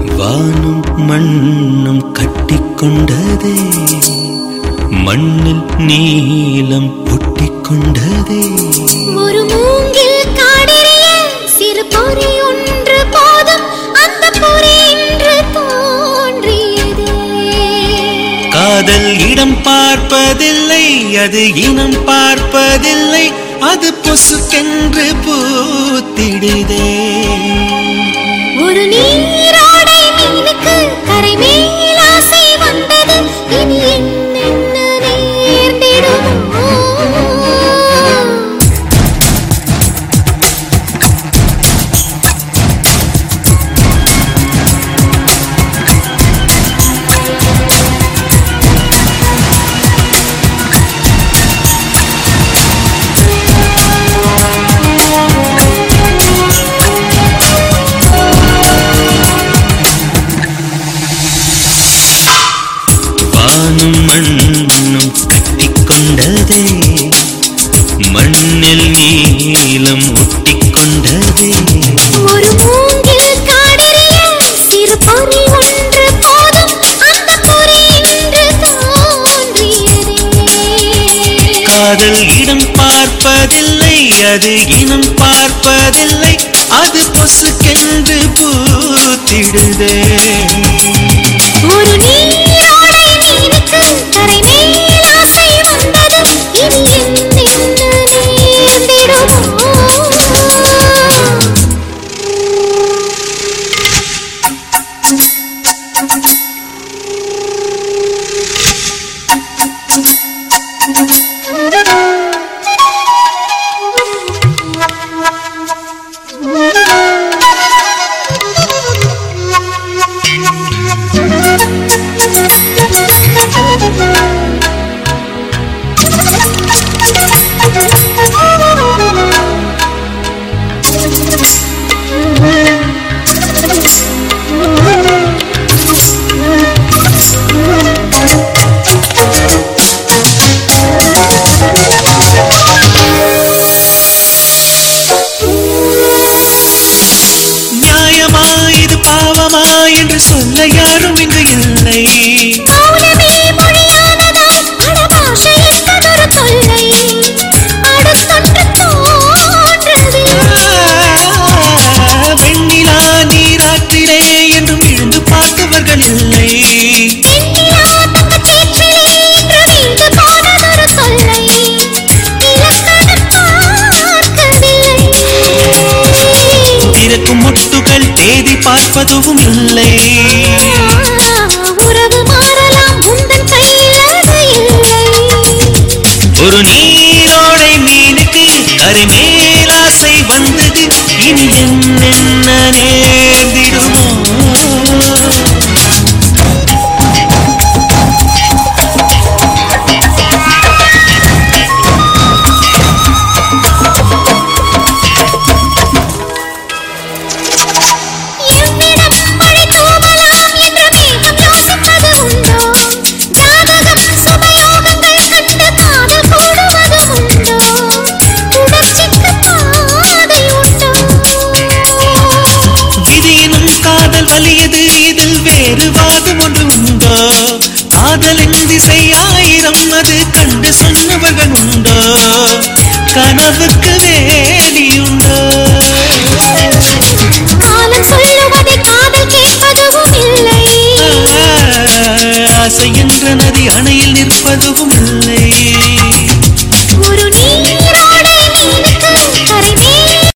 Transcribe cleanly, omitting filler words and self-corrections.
வானும் மண்ணும் கட்டிக்கொண்டதே, மண்ணில் நீலம் ஒட்டிக்கொண்டதே. ஒரு மூங்கில் காடறிய சிறு பொறி ஒன்று போதும், அந்த பொறி இன்று தோன்றியதே. காதல் இடம் பார்ப்பதில்லை, அது இனம் பார்ப்பதில்லை, அது பொசுக்கென்று பூத்திடுதே. ஒரு நீரோடை மீனுக்கு கரை மேல் ஆசை வந்தது, இனி என்னென்ன நேர்ந்திடுமோ. வானும் மண்ணும் கட்டிக்கொண்டதே, மண்ணில் நீலம் ஒட்டிக்கொண்டதே. ஒரு மூங்கில் காடறிய சிறு பொறி ஒன்று போதும், அந்த பொறி இன்று தோன்றியதே. காதல் இடம் பார்ப்பதில்லை, அது இனம் பார்ப்பதில்லை, அது பொசுக்கென்று பூத்திடுதே. ஒரு நீரோடை மீனுக்கு கரை மேல் ஆசை வந்தது, இனி என்னென்ன நேர்ந்திடுமோ. நியாயமா இது பாவமா என்று சொல்ல யாரும் இங்கு இல்லை. மௌனமே மொழியானதால் அடபாஷை என்பதொரு தொல்லை, அடுத்தொன்று தோன்றவில்லை. வெண்ணிலா நீராற்றிலே என்றும் விழுந்து பார்த்தவர்கள் இல்லை. வெண்ணிலா தங்கச்சேற்றிலே என்று வீழ்ந்து போனதொரு தொல்லை, இலக்கணம் பார்க்கவில்லை. திறக்கும் மொட்டுகள் தேதி பார்ப்பதும் இல்லை. உறவு மாறலாம், உந்தன் கையில் அது இல்லை. ஒரு நீரோடை மீனுக்கு கரை மேல் ஆசை வந்தது, இனி என்னென்ன நேர்ந்திடுமோ. எவ்விடம் மழை தூவலாம் என்று மேகம் யோசிப்பது உண்டோ? ஜாதகம் சுபயோகங்கள் கண்டு காதல் கூடுவது உண்டோ? உணர்ச்சிக்கு பாதை உண்டோ? விதியினும் காதல் வலியது, இதில் வேறு வாதம் ஒன்று உண்டோ? காதலின் திசை ஆயிரம், அது கண்டு சொன்னவர்கள் உண்டோ? கனவுக்கு வேலியுண்டோ? காலம் சொல்ல